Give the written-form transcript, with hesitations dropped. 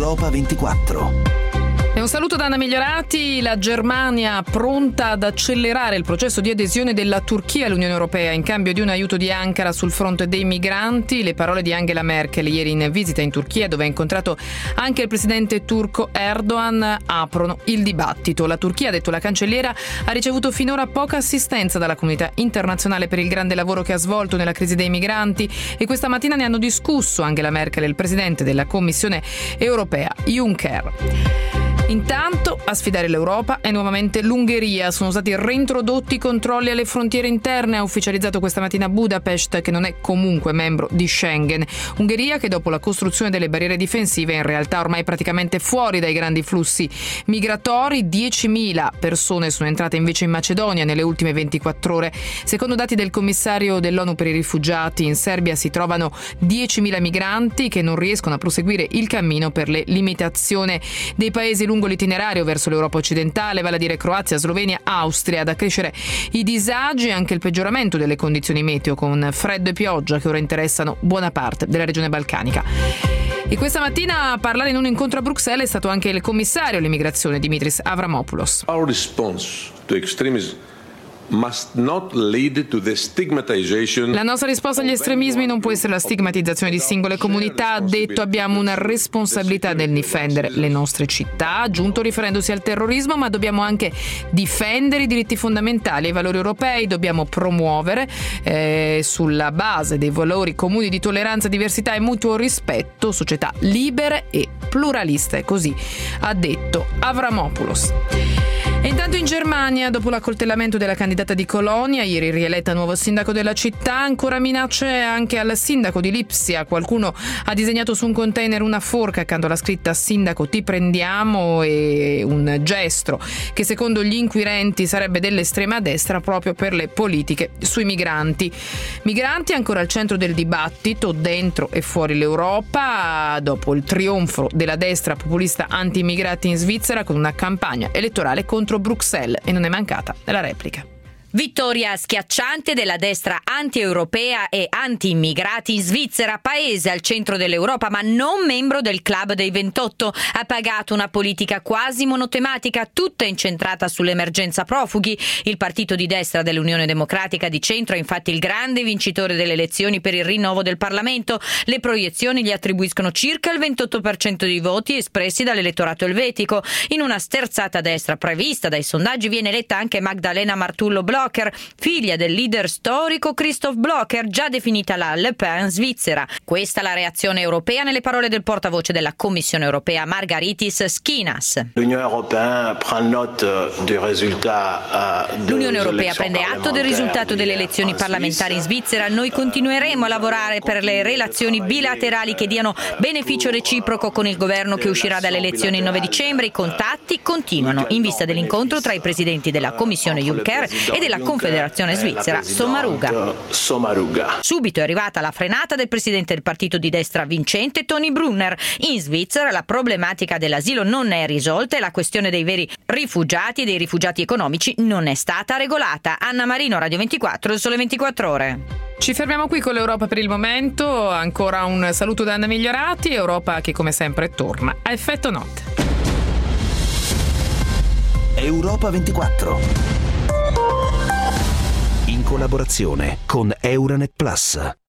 Europa 24. E un saluto da Anna Migliorati. La Germania pronta ad accelerare il processo di adesione della Turchia all'Unione Europea in cambio di un aiuto di Ankara sul fronte dei migranti. Le parole di Angela Merkel ieri in visita in Turchia, dove ha incontrato anche il presidente turco Erdogan, aprono il dibattito. La Turchia, ha detto la cancelliera, ha ricevuto finora poca assistenza dalla comunità internazionale per il grande lavoro che ha svolto nella crisi dei migranti e questa mattina ne hanno discusso Angela Merkel e il presidente della Commissione Europea Juncker. Intanto, a sfidare l'Europa è nuovamente l'Ungheria. Sono stati reintrodotti i controlli alle frontiere interne, ha ufficializzato questa mattina Budapest, che non è comunque membro di Schengen. Ungheria che dopo la costruzione delle barriere difensive è in realtà ormai praticamente fuori dai grandi flussi migratori. 10.000 persone sono entrate invece in Macedonia nelle ultime 24 ore. Secondo dati del commissario dell'ONU per i rifugiati, in Serbia si trovano 10.000 migranti che non riescono a proseguire il cammino per le limitazioni dei paesi lungo l'itinerario verso l'Europa occidentale, vale a dire Croazia, Slovenia, Austria. Ad accrescere i disagi e anche il peggioramento delle condizioni meteo, con freddo e pioggia che ora interessano buona parte della regione balcanica. E questa mattina a parlare in un incontro a Bruxelles è stato anche il commissario all'immigrazione Dimitris Avramopoulos. Our response to extremism must not lead to the stigmatization. La nostra risposta agli estremismi non può essere la stigmatizzazione di singole comunità, ha detto. Abbiamo una responsabilità nel difendere le nostre città, aggiunto riferendosi al terrorismo, ma dobbiamo anche difendere i diritti fondamentali e i valori europei. Dobbiamo promuovere sulla base dei valori comuni di tolleranza, diversità e mutuo rispetto società libere e pluraliste, così ha detto Avramopoulos. E intanto in Germania, dopo l'accoltellamento della candidata di Colonia, ieri rieletta nuovo sindaco della città, ancora minacce anche al sindaco di Lipsia. Qualcuno ha disegnato su un container una forca accanto alla scritta "Sindaco ti prendiamo", e un gesto che secondo gli inquirenti sarebbe dell'estrema destra proprio per le politiche sui migranti. Migranti ancora al centro del dibattito dentro e fuori l'Europa, dopo il trionfo della destra populista anti-immigrati in Svizzera con una campagna elettorale contro Bruxelles, e non è mancata la replica. Vittoria schiacciante della destra anti-europea e anti-immigrati in Svizzera, paese al centro dell'Europa ma non membro del Club dei 28. Ha pagato una politica quasi monotematica, tutta incentrata sull'emergenza profughi. Il partito di destra dell'Unione Democratica di Centro è infatti il grande vincitore delle elezioni per il rinnovo del Parlamento. Le proiezioni gli attribuiscono circa il 28% dei voti espressi dall'elettorato elvetico. In una sterzata destra prevista dai sondaggi viene eletta anche Magdalena Martullo-Blocher, figlia del leader storico Christoph Blocher, già definita la Le Pen svizzera. Questa la reazione europea nelle parole del portavoce della Commissione europea Margaritis Schinas. L'Unione Europea prende atto del risultato delle elezioni parlamentari in Svizzera. Noi continueremo a lavorare per le relazioni bilaterali che diano beneficio reciproco con il governo che uscirà dalle elezioni il 9 dicembre. I contatti continuano in vista dell'incontro tra i presidenti della Commissione Juncker e della Confederazione Svizzera Sommaruga. Subito è arrivata la frenata del presidente del partito di destra vincente Tony Brunner. In Svizzera la problematica dell'asilo non è risolta e la questione dei veri rifugiati e dei rifugiati economici non è stata regolata. Anna Marino, Radio 24, Il Sole 24 Ore. Ci fermiamo qui con l'Europa per il momento. Ancora un saluto da Anna Migliorati. Europa che come sempre torna a effetto notte. Europa 24. In collaborazione con Euranet Plus.